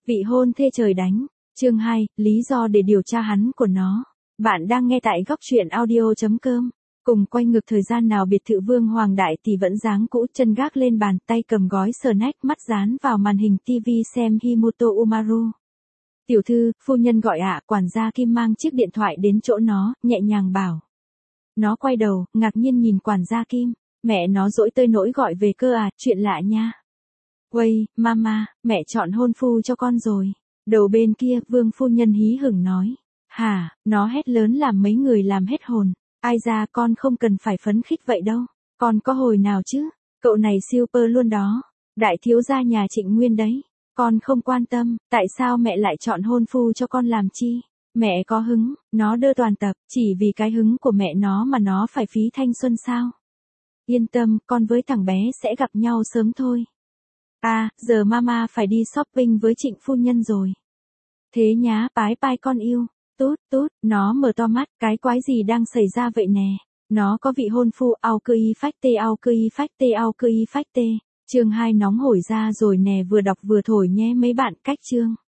Vị hôn thê trời đánh. Chương 2, lý do để điều tra hắn của nó. Bạn đang nghe tại góc truyện audio.com. Cùng quay ngược thời gian nào biệt thự Vương Hoàng Đại Tỷ vẫn dáng cũ, chân gác lên bàn, tay cầm gói snack, mắt dán vào màn hình TV xem Himoto Umaru. Tiểu thư, phu nhân gọi ạ. Quản gia Kim mang chiếc điện thoại đến chỗ nó, nhẹ nhàng bảo. Nó quay đầu, ngạc nhiên nhìn quản gia Kim. Mẹ nó dỗi tới nỗi gọi về cơ à, chuyện lạ nha. Uầy, mama, mẹ chọn hôn phu cho con rồi. Đầu bên kia, Vương phu nhân hí hửng nói. Hả, nó hét lớn làm mấy người làm hết hồn. Ai ra, con không cần phải phấn khích vậy đâu. Con có hồi nào chứ, cậu này super luôn đó. Đại thiếu gia nhà Trịnh Nguyên đấy. Con không quan tâm, tại sao mẹ lại chọn hôn phu cho con làm chi? Mẹ có hứng, nó đơ toàn tập, chỉ vì cái hứng của mẹ nó mà nó phải phí thanh xuân sao? Yên tâm, con với thằng bé sẽ gặp nhau sớm thôi. À, giờ mama phải đi shopping với Trịnh phu nhân rồi. Thế nhá, bái bai con yêu. Tút, nó mở to mắt, cái quái gì đang xảy ra vậy nè? Nó có vị hôn phu, ao cơ y phách tê. Chương 2 nóng hổi ra rồi nè, vừa đọc vừa thổi nhé mấy bạn, cách chương.